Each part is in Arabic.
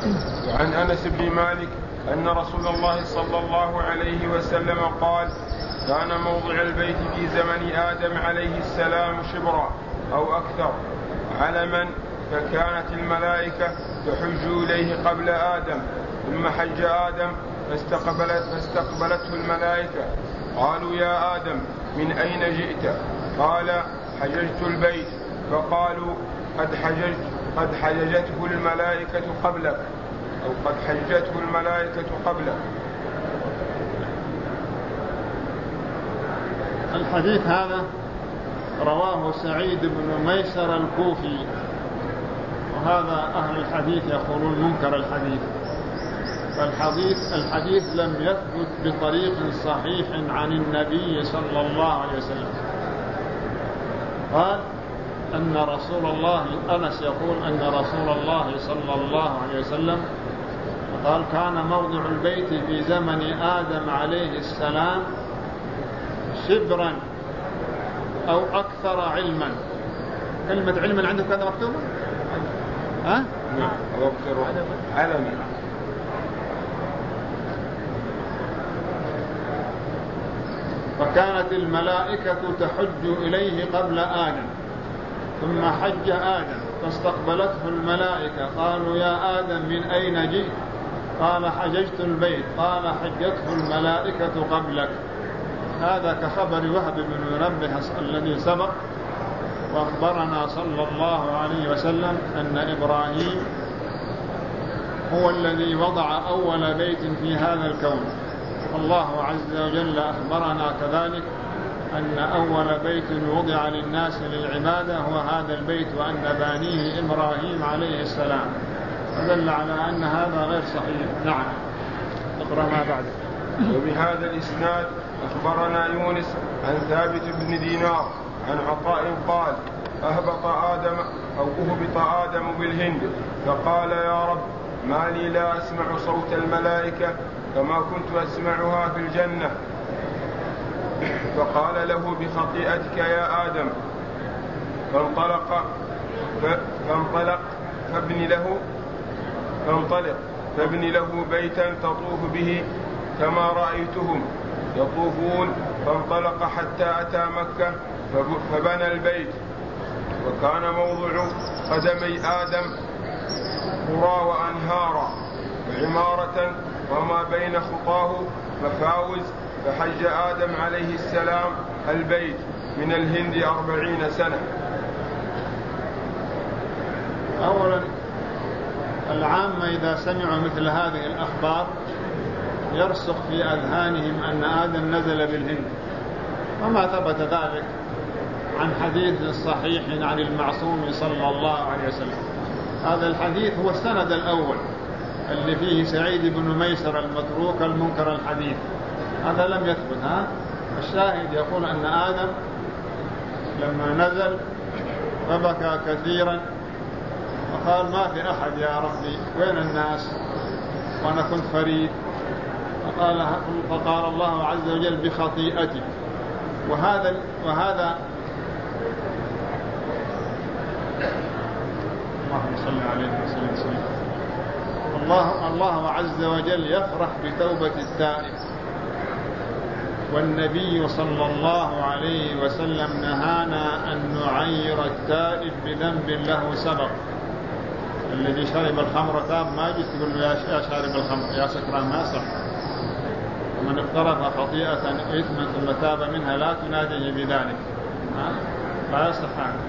وعن أنس بن مالك أن رسول الله صلى الله عليه وسلم قال: كان موضع البيت في زمن آدم عليه السلام شبرا أو أكثر علما، فكانت الملائكة تحج إليه قبل آدم، ثم حج آدم فاستقبلته الملائكة، قالوا: يا آدم من أين جئت؟ قال: حججت البيت. فقالوا: قد حججته الملائكة قبلك، أو قد حجته الملائكة قبلك. الحديث هذا رواه سعيد بن ميسر الكوفي، وهذا أهل الحديث يقولون منكر الحديث، فالحديث لم يثبت بطريق صحيح عن النبي صلى الله عليه وسلم. قال أن رسول الله، أنس يقول أن رسول الله صلى الله عليه وسلم قال: كان موضع البيت في زمن آدم عليه السلام شبرا أو أكثر علما. كلمة علما عندك هذا مكتوبة؟ نعم، أو أكثر علما. فكانت الملائكة تحج إليه قبل آدم، ثم حج آدم فاستقبلته الملائكة، قالوا: يا آدم من أين جئت؟ قال: حججت البيت. قال: حجته الملائكة قبلك. هذا كخبر وهب بن منبه الذي سبق، وأخبرنا صلى الله عليه وسلم أن إبراهيم هو الذي وضع أول بيت في هذا الكون. الله عز وجل أخبرنا كذلك أن أول بيت وضع للناس للعبادة هو هذا البيت، وأن بانيه إبراهيم عليه السلام، فدل على أن هذا غير صحيح. نعم، اقرأ ما بعد. وبهذا الإسناد أخبرنا يونس عن ثابت بن دينار عن عطاء قال: أهبط آدم بالهند، فقال: يا رب، ما لي لا أسمع صوت الملائكة كما كنت أسمعها في الجنة؟ فقال له: بخطيئتك يا آدم. فانطلق فابن له بيتا تطوف به كما رأيتهم يطوفون. فانطلق حتى أتى مكة فبنى البيت، وكان موضع قدمي آدم قرى وأنهارا وعمارة، وما بين خطاه مفاوز. فحج آدم عليه السلام البيت من الهند 40 سنة. أولا، العامة إذا سمعوا مثل هذه الأخبار يرسخ في أذهانهم أن آدم نزل بالهند، وما ثبت ذلك عن حديث صحيح عن المعصوم صلى الله عليه وسلم. هذا الحديث هو السند الأول اللي فيه سعيد بن ميسر المتروك المنكر الحديث، هذا لم يثبت. الشاهد يقول أن آدم لما نزل فبكى كثيرا وقال: ما في أحد يا ربي، وين الناس وأنا كنت فريد؟ فقال الله عز وجل: بخطيئتي. وهذا اللهم صل عليه وسلم. الله عز وجل يفرح بتوبة التائب، والنبي صلى الله عليه وسلم نهانا أن نعير التائب بذنب له سبق. الذي شرب الخمر تاب، ما جيت تقول له يا شارب الخمر يا سكران، ما صح. ومن اقترف خطيئة إثما ثم تاب منها لا تناديه بذلك، لا يصح.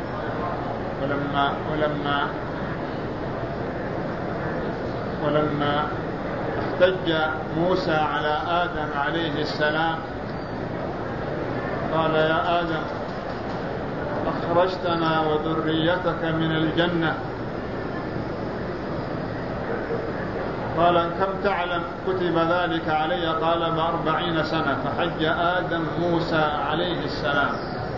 ولما احتج موسى على آدم عليه السلام قال: يا آدم، أخرجتنا وذريتك من الجنة. قال: كم تعلم كتب ذلك علي؟ قال: ب40 سنة. فحج آدم موسى عليه السلام،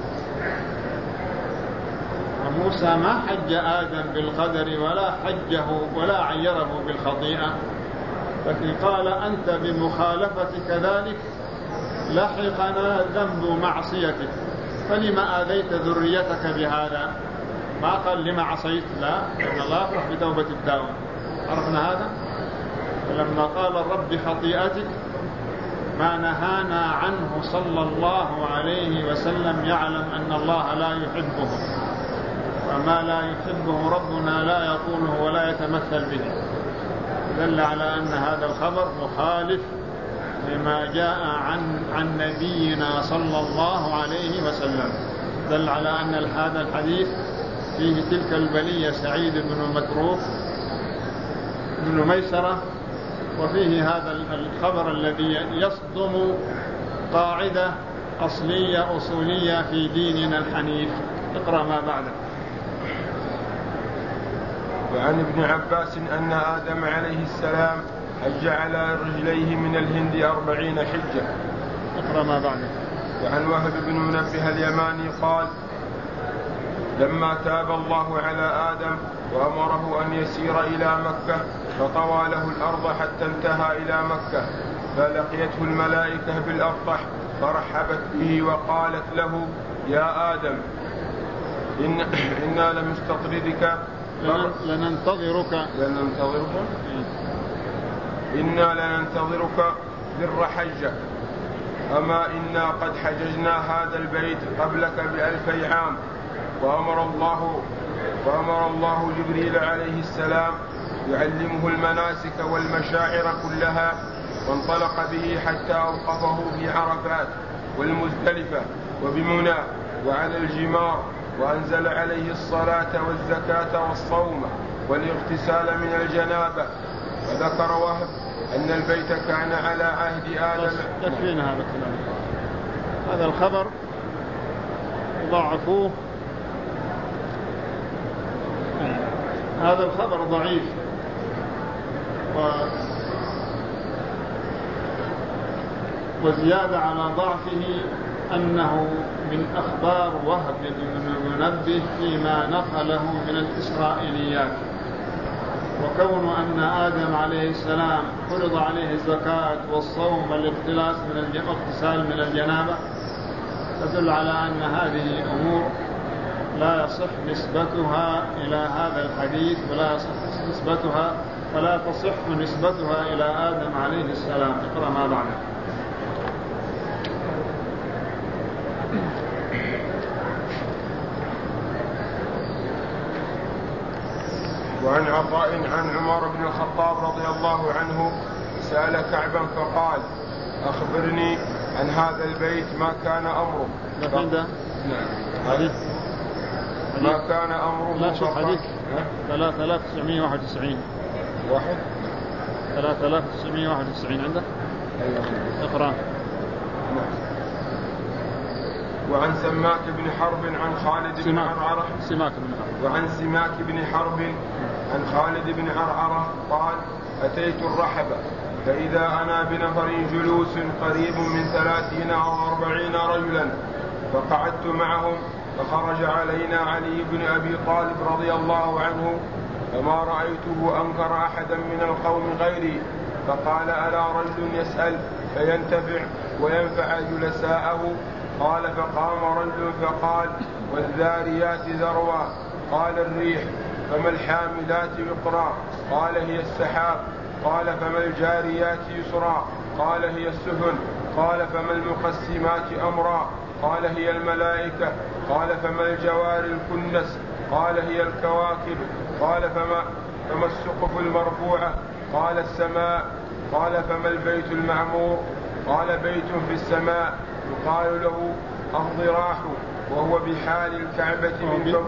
وموسى ما حج آدم بالقدر ولا حجه ولا عيره بالخطيئة، لكن قال: أنت بمخالفتك ذلك لحقنا ذنب معصيتك، فلما آذيت ذريتك بهذا؟ ما قال لما عصيت، لا، إن الله يفرح بتوبة التائب. عرفنا هذا؟ فلما قال الرب خطيئتك ما نهانا عنه صلى الله عليه وسلم يعلم أن الله لا يحبه، وما لا يحبه ربنا لا يقوله ولا يتمثل به. دل على أن هذا الخبر مخالف لما جاء عن نبينا صلى الله عليه وسلم. دل على أن هذا الحديث فيه تلك البلية سعيد بن مكروه بن ميسرة، وفيه هذا الخبر الذي يصدم قاعدة أصلية أصولية في ديننا الحنيف. اقرأ ما بعده. وعن ابن عباس أن آدم عليه السلام حج على رجليه من الهند 40 حجة. اقرأ ما بعده. وعن وهب بن منبه اليماني قال: لما تاب الله على آدم وأمره أن يسير إلى مكة فطوى له الأرض حتى انتهى إلى مكة، فلقيته الملائكة بالأبطح فرحبت به وقالت له: يا آدم إنا لمستطردك لننتظرك إنا لننتظرك ذر حجة، أما إنا قد حججنا هذا البيت قبلك ب2000 عام. وأمر الله جبريل عليه السلام يعلمه المناسك والمشاعر كلها، وانطلق به حتى أوقفه في عرفات والمزدلفة وبمنى وعلى الجمار، وأنزل عليه الصلاة والزكاة والصوم والاغتسال من الجنابة. وذكر وهب أن البيت كان على عهد آدم. يكفينا هذا الكلام. هذا الخبر ضعفوه، هذا الخبر ضعيف، وزيادة على ضعفه أنه من أخبار وهب بن منبه فيما نقله من الإسرائيليات. وكون أن آدم عليه السلام فرض عليه الزكاة والصوم والاغتسال من الجنابة تدل على أن هذه أمور لا يصح نسبتها إلى هذا الحديث، فلا تصح نسبتها إلى آدم عليه السلام. اقرأ ما بعده. وعن عطاء عن عمر بن الخطاب رضي الله عنه سأل كعبا فقال: أخبرني عن هذا البيت ما كان أمره. ما كان أمره. لا شوف حديث 3991 واحد 3991 عندك. اقرأ. وعن سماك بن حرب عن خالد بن عرعرة. وعن سماك بن حرب عن خالد بن عرعرة قال: أتيت الرحبة فإذا أنا بنفر جلوس قريب من 30 أو 40 رجلا، فقعدت معهم، فخرج علينا علي بن أبي طالب رضي الله عنه، فما رأيته أنكر أحدا من القوم غيري، فقال: ألا رجل يسأل فينتفع وينفع جلساءه؟ قال: فقام رجل فقال: والذاريات ذروا. قال: الريح. فما الحاملات وقرا؟ قال: هي السحاب. قال: فما الجاريات يسرا؟ قال: هي السفن. قال: فما المقسمات أمرا؟ قال: هي الملائكة. قال: فما الجوار الكنس؟ قال: هي الكواكب. قال: فما السقف المرفوعة؟ قال: السماء. قال: فما البيت المعمور؟ قال: بيت في السماء يقال له الضراح، وهو بحال الكعبة من فوق.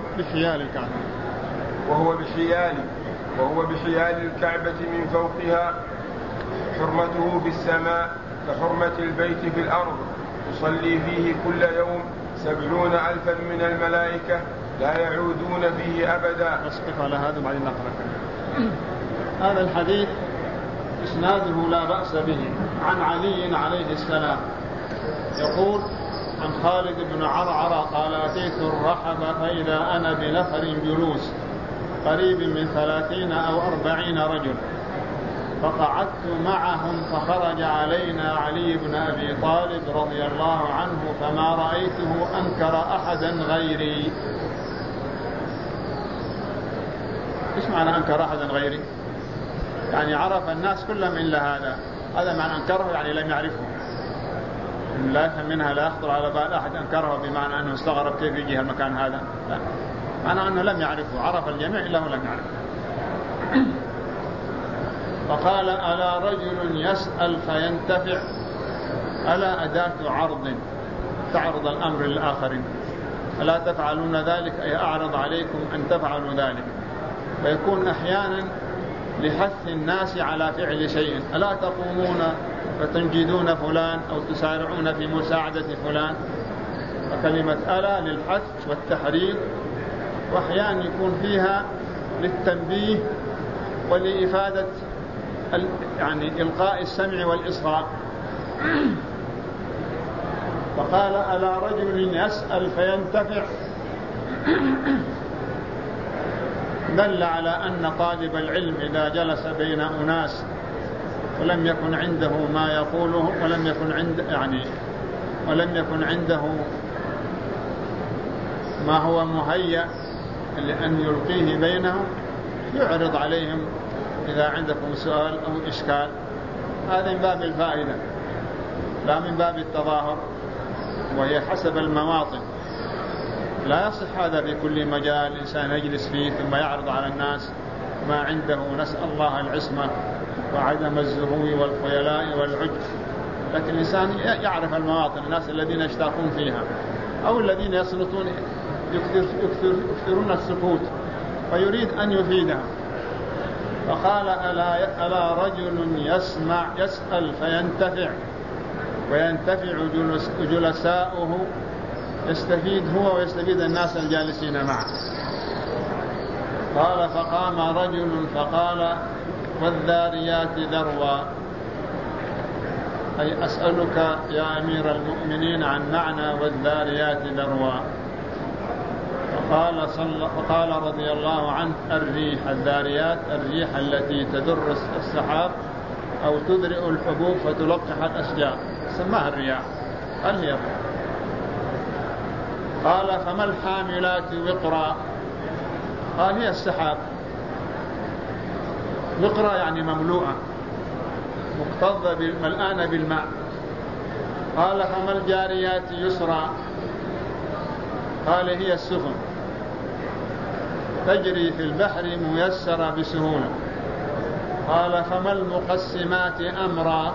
وهو بحيال الكعبة من فوقها، حرمته في السماء كحرمة البيت في الأرض، تصلي فيه كل يوم 70,000 من الملائكة لا يعودون فيه أبدا. أسقف على هذا بعدين نقرأ. هذا الحديث إسناده لا بأس به. عن علي عليه السلام يقول عن خالد بن عرعرة قال: أتيت الرحبة فإذا أنا بنفر جلوس قريب من 30 أو 40 رجل، فقعدت معهم، فخرج علينا علي بن أبي طالب رضي الله عنه، فما رأيته أنكر أحدا غيري. إيش معنى أنكر أحدا غيري؟ يعني عرف الناس كلهم إلا هذا معنى أنكره يعني لم يعرفه. لا يفهم منها لا يخطر على بال أحد أنكره بمعنى أنه استغرب كيف يجي المكان هذا، لا، معنى أنه لم يعرفه، عرف الجميع إلا هو لم يعرفه. فقال ألا رجل يسأل فينتفع، ألا أداة عرض تعرض الأمر للآخرين، ألا تفعلون ذلك أي أعرض عليكم أن تفعلوا ذلك، فيكون أحيانا لحث الناس على فعل شيء، ألا تقومون فتنجدون فلان أو تسارعون في مساعدة فلان، فكلمة ألا للحث والتحريض، وأحيانا يكون فيها للتنبيه ولإفادة يعني إلقاء السمع والإصغاء. فقال ألا رجل يسأل فينتفع، دل على أن طالب العلم إذا جلس بين أناس ولم يكن عنده ما يقوله ولم يكن عنده ما هو مهيأ لأن يلقيه بينهم، يعرض عليهم إذا عندكم سؤال أو إشكال. هذا من باب الفائدة لا من باب التظاهر، وهي حسب المواطن. لا يصح هذا في كل مجال الإنسان يجلس فيه ثم يعرض على الناس ما عنده، نسأل الله العصمة وعدم الزهو والخيلاء والعجب. لكن الإنسان يعرف المواطن، الناس الذين يشتاقون فيها أو الذين يصنطون يكثرون السكوت ويريد أن يفيدهم. فقال ألا رجل يسأل فينتفع وينتفع جلساؤه، يستفيد هو ويستفيد الناس الجالسين معه. قال فقام رجل فقال والذاريات ذروا، أي أسألك يا أمير المؤمنين عن معنى والذاريات ذروا. فقال رضي الله عنه الريح، الذاريات الريح التي تدر السحاب أو تدرئ الحبوب فتلقح الأشجار، سماها الرياح. هل هي؟ قال فما الحاملات وقرا؟ قال هي السحاب، وقرا يعني مملوءة مكتظة ملآنة بالماء. قال فما الجاريات يسرا؟ قال هي السفن تجري في البحر ميسرة بسهولة. قال فما المقسمات أمرا؟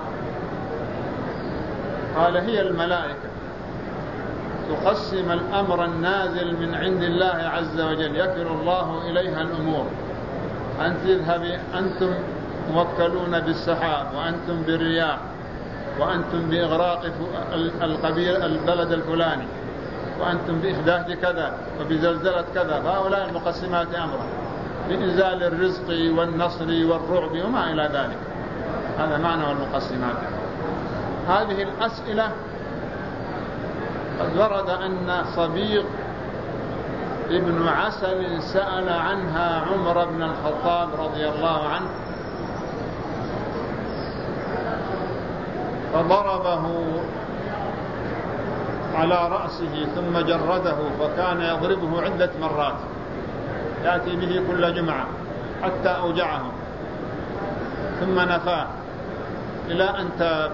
قال هي الملائكة تقسم الأمر النازل من عند الله عز وجل، يكل الله إليها الأمور، أن تذهبي أنتم موكلون بالسحاب وأنتم بالرياح وأنتم بإغراق البلد الفلاني وأنتم بإحداث كذا وبزلزلة كذا، فهؤلاء المقسمات أمرا بإنزال الرزق والنصر والرعب وما إلى ذلك. هذا معنى المقسمات. هذه الأسئلة قد ورد أن صبيغ ابن عسل سأل عنها عمر بن الخطاب رضي الله عنه، فضربه على رأسه ثم جرده، فكان يضربه عدة مرات، يأتي به كل جمعة حتى أوجعه ثم نفاه إلى أن تاب.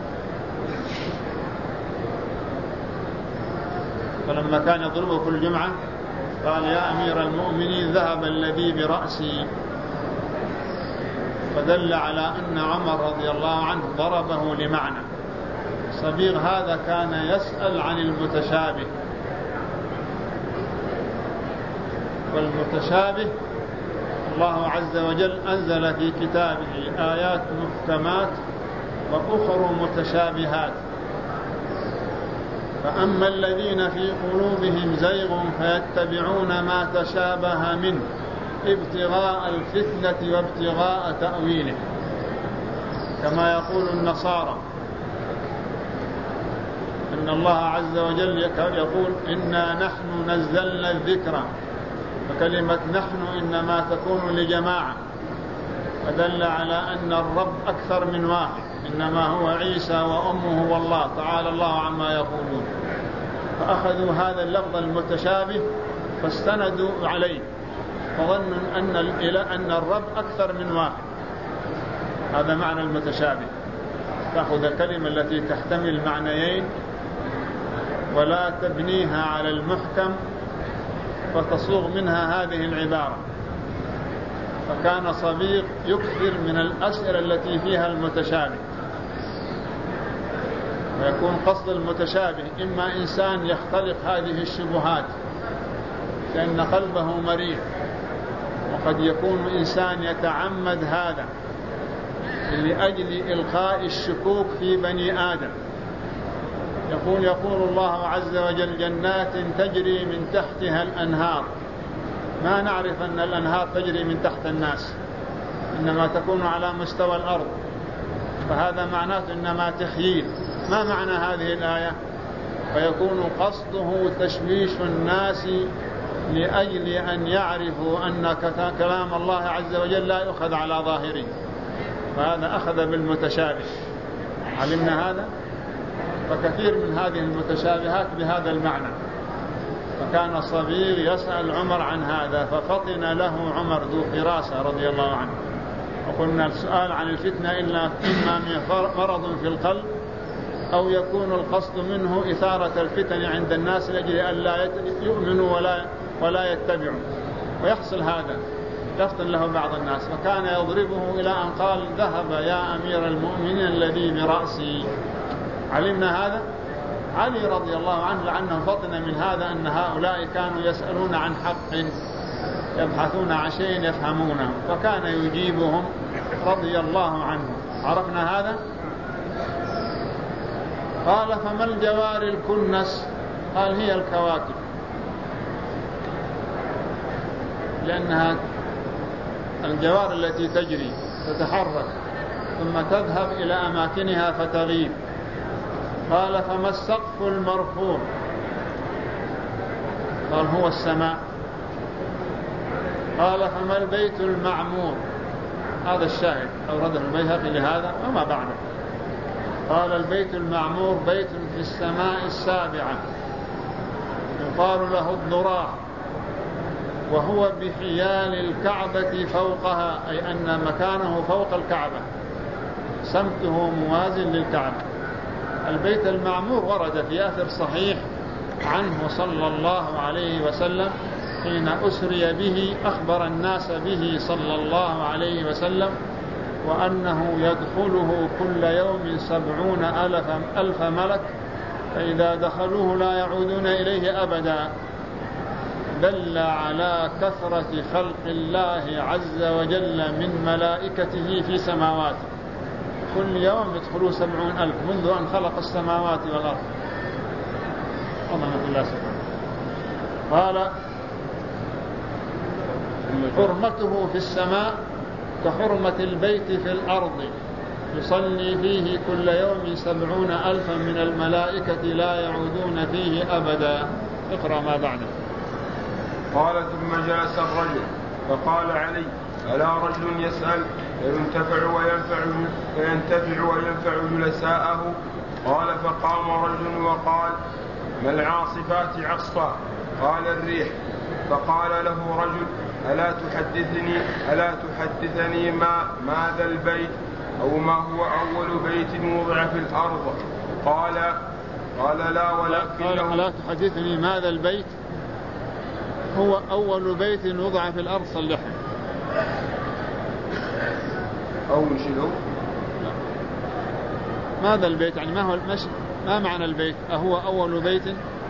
فلما كان يضربه كل جمعة قال يا أمير المؤمنين ذهب الذي برأسي، فدل على أن عمر رضي الله عنه ضربه لمعنى. صبيغ هذا كان يسأل عن المتشابه، والمتشابه الله عز وجل أنزل في كتابه آيات محكمات وأخر متشابهات، فأما الذين في قلوبهم زيغ فيتبعون ما تشابه منه ابتغاء الفتنة وابتغاء تأويله، كما يقول النصارى إن الله عز وجل يقول إنا نحن نزلنا الذكر، فكلمة نحن إنما تكون لجماعة، فدل على أن الرب أكثر من واحد، إنما هو عيسى وأمه والله تعالى الله عما يقولون. فأخذوا هذا اللفظ المتشابه فاستندوا عليه، فظنوا أن الرب أكثر من واحد، هذا معنى المتشابه، تأخذ الكلمة التي تحتمل معنيين ولا تبنيها على المحكم فتصوغ منها هذه العبارة. فكان صبيغ يكثر من الأسئلة التي فيها المتشابه، ويكون قصد المتشابه إما إنسان يختلق هذه الشبهات لأن قلبه مريض، وقد يكون إنسان يتعمد هذا لأجل إلقاء الشكوك في بني آدم. يقول الله عز وجل: جنات تجري من تحتها الأنهار. ما نعرف أن الأنهار تجري من تحت الناس، إنما تكون على مستوى الأرض، فهذا معناته إنما تخييل. ما معنى هذه الآية؟ فيكون قصده تشويش الناس لأجل أن يعرفوا أن كلام الله عز وجل لا يؤخذ على ظاهره، فهذا أخذ بالمتشابه. علمنا هذا؟ فكثير من هذه المتشابهات بهذا المعنى. فكان صبيغ يسأل عمر عن هذا، ففطن له عمر ذو فراسة رضي الله عنه. وقلنا السؤال عن الفتنة إما من مرض في القلب، أو يكون القصد منه إثارة الفتن عند الناس لأجل أن لا يؤمنوا ولا يتبعوا، ويحصل هذا، يفطن له بعض الناس. فكان يضربه إلى أن قال: ذهب يا أمير المؤمنين الذي برأسي. علمنا هذا؟ علي رضي الله عنه لعنه فطن من هذا، أن هؤلاء كانوا يسألون عن حق، يبحثون عن شيء يفهمونه، فكان يجيبهم رضي الله عنه. عرفنا هذا؟ قال: فما الجوار الكنس؟ قال: هي الكواكب، لأنها الجوار التي تجري تتحرك ثم تذهب إلى أماكنها فتغيب. قال: فما السقف المرفوع؟ قال: هو السماء. قال: فما البيت المعمور؟ هذا الشاهد أورده البيهقي لهذا وما بعده. قال: البيت المعمور بيت في السماء السابعة يقال له الضراع، وهو بحيال الكعبة فوقها، أي أن مكانه فوق الكعبة، سمته موازن للكعبة. البيت المعمور ورد في أثر صحيح عنه صلى الله عليه وسلم حين أسري به، أخبر الناس به صلى الله عليه وسلم، وأنه يدخله كل يوم 70,000 ملك، فإذا دخلوه لا يعودون إليه أبدا. دل على كثرة خلق الله عز وجل من ملائكته في سماواته، كل يوم يدخلوا 70,000 منذ أن خلق السماوات والأرض. الله الله سبحانه. قال: حرمته في السماء كحرمة البيت في الأرض، يصلي فيه كل يوم 70,000 من الملائكة لا يعودون فيه أبدا. اقرأ ما بعده. قال: ثم جلس الرجل فقال علي: ألا رجل يسأل فينتفع وينفع جلساءه؟ قال: فقام رجل وقال: ما العاصفات عصفا؟ قال: الريح. فقال له رجل: ألا تحدثني ماذا البيت، أو ما هو أول بيت وضع في الأرض؟ قال: لا، ولكنه. لا تحدثني ماذا البيت، هو أول بيت وضع في الأرض. صلحه. أول شنو؟ ماذا البيت يعني ما معنى البيت؟ أهو أول بيت؟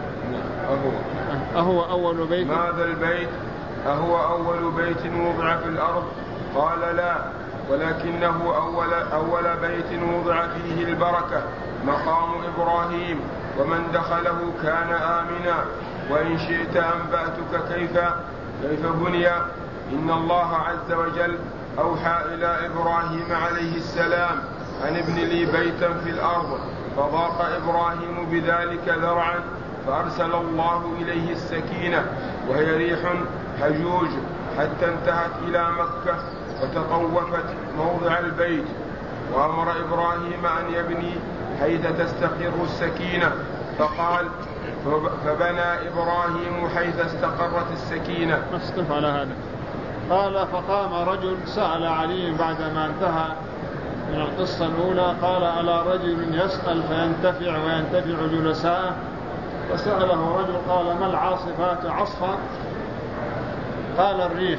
أهو أول بيت. ماذا البيت؟ أهو أول بيت وضع في الأرض؟ قال: لا، ولكنه أول بيت وضع فيه البركة، مقام إبراهيم، ومن دخله كان آمنا. وإن شئت أنبأتك كيف بني. إن الله عز وجل أوحى إلى إبراهيم عليه السلام أن ابن لي بيتا في الأرض، فضاق إبراهيم بذلك ذرعا، فأرسل الله إليه السكينة وهي ريح هجوج حتى انتهت إلى مكة وتطوفت موضع البيت، وأمر إبراهيم أن يبني حيث تستقر السكينة، فقال: فبنى إبراهيم حيث استقرت السكينة. نصف على هذا. قال: فقام رجل سأل علي بعدما انتهى من القصة الأولى. قال: ألا رجل يسأل فينتفع وينتفع جلساءه؟ فسأله رجل قال: ما العاصفات عصفا؟ قال: الريح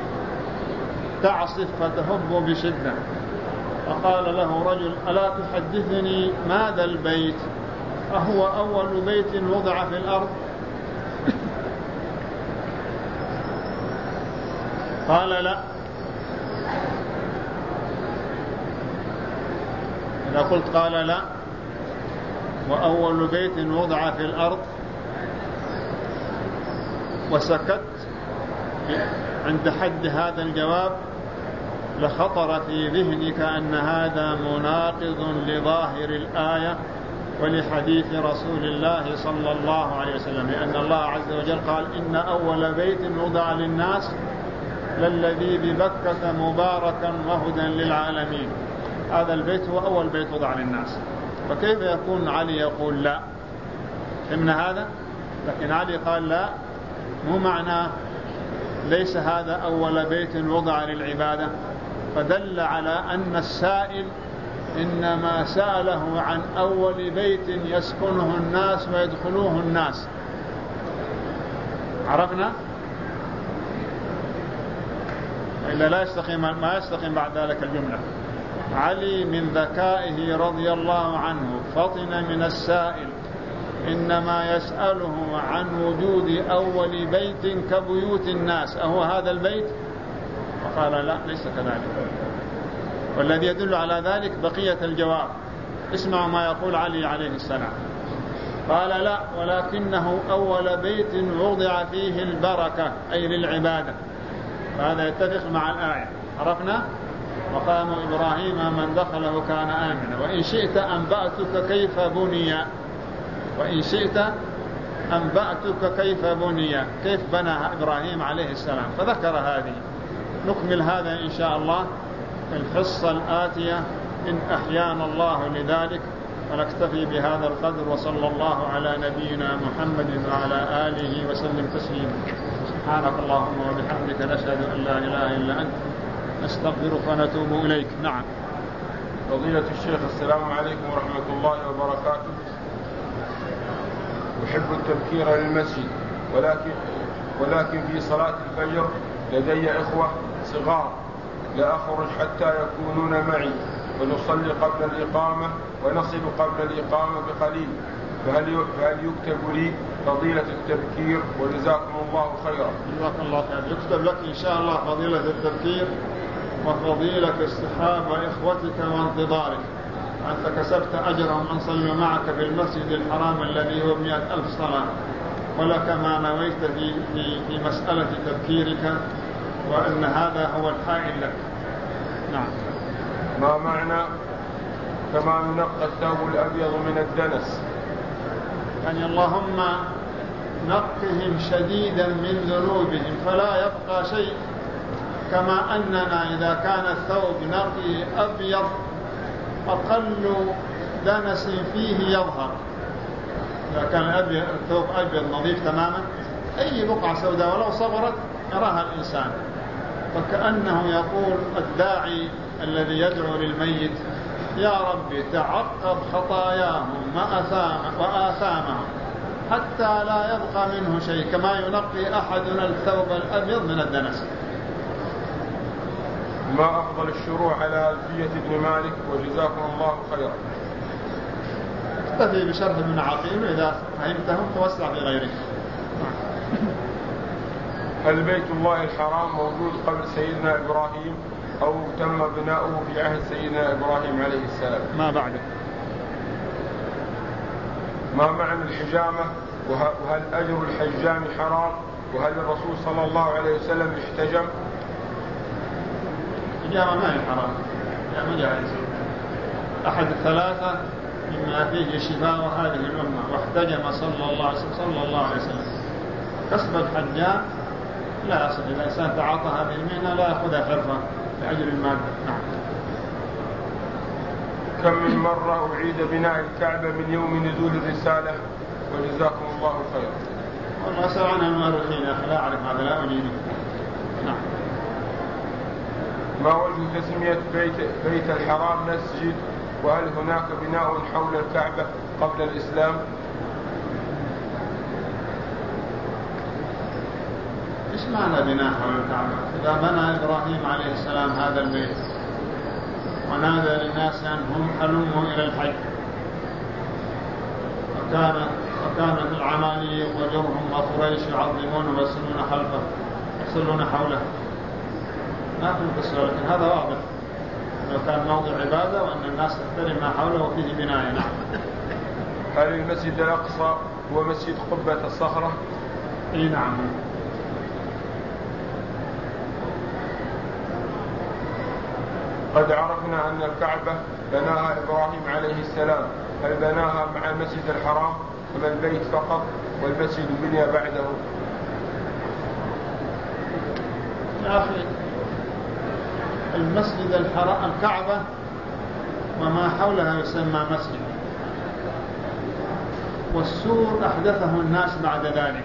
تعصف فتهب بشدة. فقال له رجل: ألا تحدثني ماذا البيت؟ أهو أول بيت وضع في الأرض؟ قال: لا. إذا قلت قال لا وأول بيت وضع في الأرض وسكت عند حد هذا الجواب لخطر في ذهنك أن هذا مناقض لظاهر الآية ولحديث رسول الله صلى الله عليه وسلم، لأن الله عز وجل قال: إن أول بيت وضع للناس للذي ببكة مباركا وهدى للعالمين. هذا البيت هو أول بيت وضع للناس، فكيف يكون علي يقول لا؟ فهمنا هذا؟ لكن علي قال لا، مو معناه ليس هذا أول بيت وضع للعبادة، فدل على أن السائل إنما سأله عن أول بيت يسكنه الناس ويدخلوه الناس. عرفنا؟ إلا لا يستقيم، ما يستقيم بعد ذلك الجملة. علي من ذكائه رضي الله عنه فطن من السائل، إنما يسأله عن وجود أول بيت كبيوت الناس، أهو هذا البيت؟ فقال لا، ليس كذلك. والذي يدل على ذلك بقية الجواب. اسمعوا ما يقول علي عليه السلام. قال لا، ولكنه أول بيت وضع فيه البركة أي للعبادة. فهذا يتفق مع الآية. عرفنا؟ وقام إبراهيم من دخله كان آمنا وإن شئت أنبأتك كيف بني، وإن شئت أنبأتك كيف بني، كيف بنى إبراهيم عليه السلام، فذكر هذه. نكمل هذا إن شاء الله في الحصة الآتية إن أحيانا الله لذلك، ونكتفي بهذا القدر، وصلى الله على نبينا محمد وعلى آله وسلم تسليما. سبحانك اللهم وبحمدك، نشهد أن لا إله إلا أنت، نستغفرك ونتوب إليك. نعم. فضيلة الشيخ، السلام عليكم ورحمة الله وبركاته. أحب التبكير للمسجد، ولكن في صلاة الفجر لدي إخوة صغار لا أخرج حتى يكونون معي، ونصلي قبل الإقامة ونصل قبل الإقامة بقليل، فهل يكتب لي فضيلة التبكير؟ وجزاكم الله خيرا. جزاك الله خير. يكتب لك إن شاء الله فضيلة التبكير وفضيلة اصطحاب إخوتك وانتظارك. أنت كسبت أجرهم أن صلوا معك في المسجد الحرام الذي هو 100,000 صلاة، ولك ما نويت في مسألة تبكيرك، وأن هذا هو الحائل لك. نعم. ما معنى كما ننقى الثوب الأبيض من الدنس؟ يعني اللهم نقهم شديدا من ذنوبهم فلا يبقى شيء، كما أننا إذا كان الثوب نقي أبيض أقل دنس فيه يظهر. إذا كان الثوب أبيض نظيف تماما، أي بقعة سوداء ولو صغرت يراها الإنسان. فكأنه يقول الداعي الذي يدعو للميت: يا رب تعقب خطاياهم وآثامهم حتى لا يبقى منه شيء، كما ينقي أحدنا الثوب الأبيض من الدنس. ما أفضل الشروع على ألفية ابن مالك؟ وجزاكم الله خيرا. اكتفي بشرح ابن عقيل، إذا فهمتهم توسع في غيره. هل بيت الله الحرام موجود قبل سيدنا إبراهيم أو تم بناؤه في عهد سيدنا إبراهيم عليه السلام؟ ما بعده. ما معنى الحجامة؟ وهل أجر الحجام حرام؟ وهل الرسول صلى الله عليه وسلم احتجم؟ الحجامة ما هي حرام، يعني جائز. أحد الثلاثة مما فيه شفاء هذه الأمة، واحتجم صلى الله عليه وسلم. كسب الحجام لا يصل، إذا الإنسان تعاطى هذه المهنة لا يأخذها حرفة لأجل المادة. نعم. كم من مرة أعيد بناء الكعبة من يوم نزول الرسالة؟ وجزاكم الله خيرا. والله أسأل عنها المؤرخين، لا أعرف هذا، لا أجيده. نعم. ما وجه تسمية بيت الحرام مسجد؟ وهل هناك بناء حول الكعبة قبل الإسلام؟ إيش معنى بناء حول الكعبة؟ إذا بنى إبراهيم عليه السلام هذا البيت ونادى للناس أنهم هلموا إلى الحج، وكانت العماليق وجرهم وقريش يعظمون ويصلون خلفه يصلون حوله، ما في القصة، لكن هذا واضح أنه كان موضع عبادة وأن الناس تحترم ما حوله وفيه بناء. نعم. هل المسجد الأقصى هو مسجد قبة الصخرة؟ إيه نعم. قد عرفنا أن الكعبة بناها إبراهيم عليه السلام، هل بناها مع المسجد الحرام أم البيت فقط والمسجد بني بعده؟ يا أخي المسجد الحرام الكعبة وما حولها يسمى مسجد، والسور أحدثه الناس بعد ذلك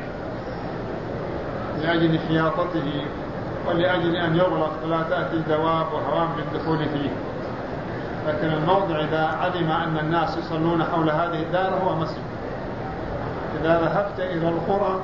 لأجل خياطته ولأجل أن يغلق ولا تأتي دواب وهوام للدخول فيه، لكن الموضع إذا علم أن الناس يصلون حول هذه الدار هو مسجد. إذا ذهبت إلى القرى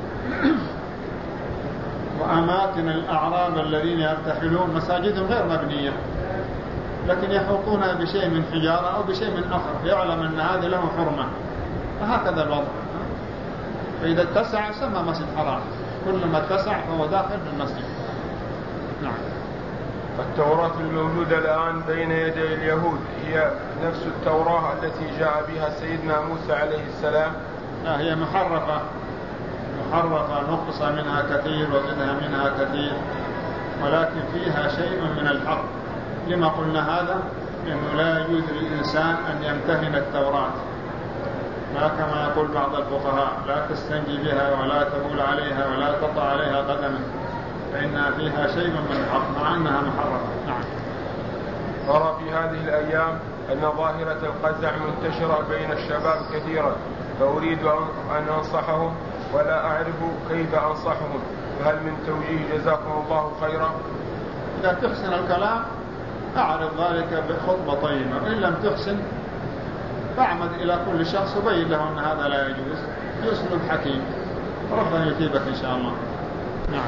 وأماكن الأعراب الذين يرتحلون مساجدهم غير مبنية، لكن يحوطونها بشيء من حجارة أو بشيء من آخر يعلم أن هذا له حرمة، فهكذا الوضع. فإذا اتسع سمى مسجد حرام، كلما اتسع فهو داخل في المسجد. نعم. التوراة الموجودة الآن بين يدي اليهود هي نفس التوراة التي جاء بها سيدنا موسى عليه السلام؟ لا، هي محرفة نقص منها كثير وزدها منها كثير، ولكن فيها شيء من الحق. لما قلنا هذا؟ لأنه لا يجوز للإنسان أن يمتهن التوراة، لا كما يقول بعض الفقهاء لا تستنجي بها ولا تبول عليها ولا تطع عليها قدما، فإنها فيها شيء من الحق مع أنها محرمة. نعم. أرى في هذه الأيام أن ظاهرة القزع منتشرة بين الشباب كثيرا، فأريد أن أنصحهم ولا أعرف كيف أنصحهم، فهل من توجيه جزاكم الله خيرا؟ إذا تحسن الكلام أعرض ذلك بخطبة طيبة، وإن لم تحسن فاعمد إلى كل شخص وبين له أن هذا لا يجوز بأسلوب حكيم، ربنا يثيبك إن شاء الله. نعم.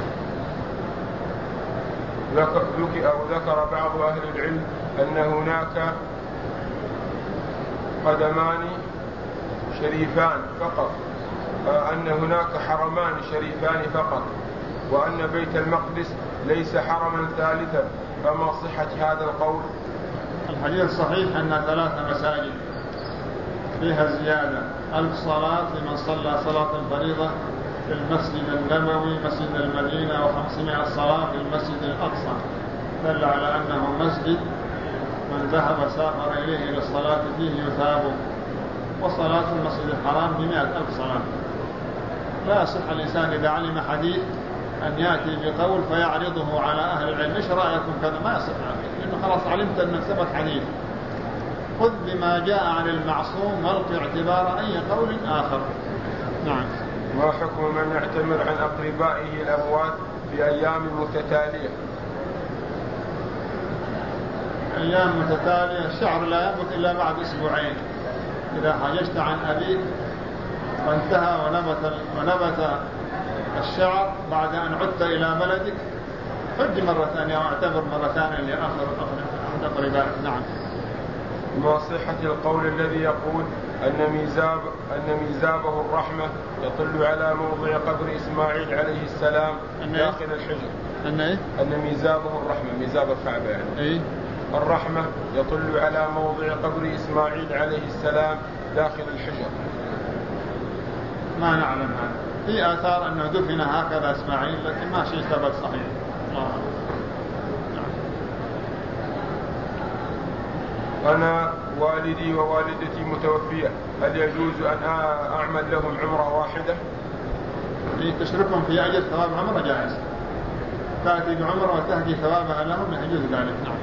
ذكر بعض أهل العلم أن هناك قدمان شريفان فقط، أن هناك حرمان شريفان فقط، وأن بيت المقدس ليس حرما ثالثا، فما صحة هذا القول؟ الحديث صحيح أن 3 مساجد فيها زيادة 1000 صلاة لمن صلى صلاة الفريضة في المسجد النبوي مسجد المدينة، و500 صلاة في المسجد الأقصى، دل على أنه مسجد من ذهب سافر إليه للصلاة فيه يثاب، وصلاة المسجد الحرام ب100,000 صلاة. لا يصح الإنسان إذا علم حديث أن يأتي بقول فيعرضه على أهل العلم، إيش رأيكم كذا؟ ما يصح، لأنه خلاص علمت أن ثبت حديث. خذ بما جاء عن المعصوم والقي اعتبار أي قول آخر. نعم. ما حكم من يعتمر عن أقربائه الأموات في أيام متتالية؟ أيام متتالية الشعر لا ينبت إلا بعد 2 أسبوعين. إذا حججت عن أبيك وانتهى ونبت الشعر بعد أن عدت إلى بلدك حج مرة ثانية واعتبر مرة ثانية لآخر أقربائك. نعم. ما صحة القول الذي يقول أن ميزابه الرحمة يطل على موضع قبر إسماعيل عليه السلام داخل الحجر؟ أن ميزابه الرحمة، ميزاب الكعبة يعني الرحمة يطل على موضع قبر إسماعيل عليه السلام داخل الحجر. ما نعلم هذا، في آثار أنه دفن هكذا إسماعيل، لكن ما شيء ثبت صحيح. أنا والدي ووالدتي متوفية، هل يجوز أن أعمل لهم عمرة واحدة؟ تشركهم في أجر ثواب عمرة جائز، تأتي بعمرة وتهدي ثوابها لهم يجوز ذلك. نعم.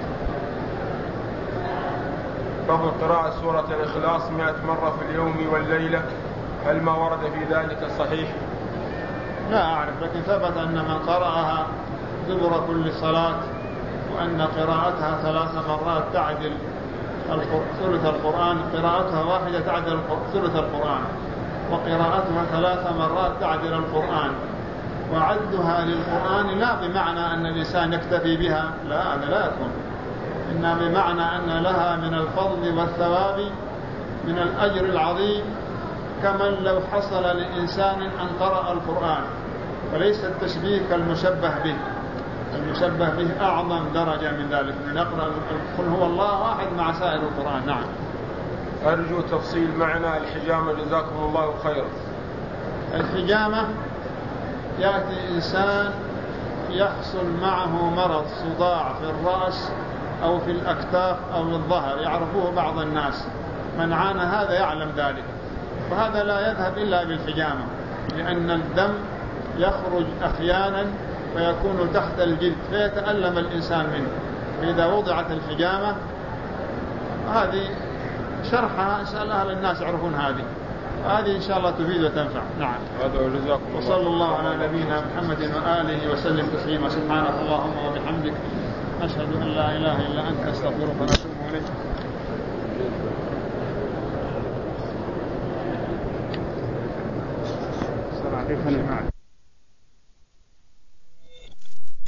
فضل قراءة سورة الإخلاص 100 مرة في اليوم والليلة، هل ما ورد في ذلك صحيح؟ لا أعرف، لكن ثبت أن من قرأها دبر كل صلاة وأن قراءتها 3 مرات تعدل ثلث القرآن، قراءتها واحدة تعدل ثلث القرآن، وقراءتها 3 مرات تعدل القرآن. وعدها للقرآن لا بمعنى أن الإنسان يكتفي بها، لا، هذا لا يكون، إنما بمعنى أن لها من الفضل والثواب من الأجر العظيم كمن لو حصل لإنسان أن قرأ القرآن. وليس التشبيه كالمشبه به، المشبه به أعظم درجة من ذلك، من يقرأ قل هو الله واحد مع سائر القرآن. نعم. أرجو تفصيل معنى الحجامة جزاكم الله خيرا. الحجامة يأتي إنسان يحصل معه مرض صداع في الرأس أو في الأكتاف أو الظهر، يعرفوه بعض الناس، من عانى هذا يعلم ذلك، وهذا لا يذهب إلا بالحجامة، لأن الدم يخرج أحيانا ويكون تحت الجلد فيتألم الإنسان منه. فإذا وضعت الحجامة هذه شرحها، اسأل أهل الناس يعرفون هذه إن شاء الله تفيد وتنفع. نعم. وصلى الله على نبينا محمد وآله وسلم تسليما. سبحانك اللهم وبحمدك، أشهد أن لا إله إلا أنت، أستغفرك ونتوب إليك.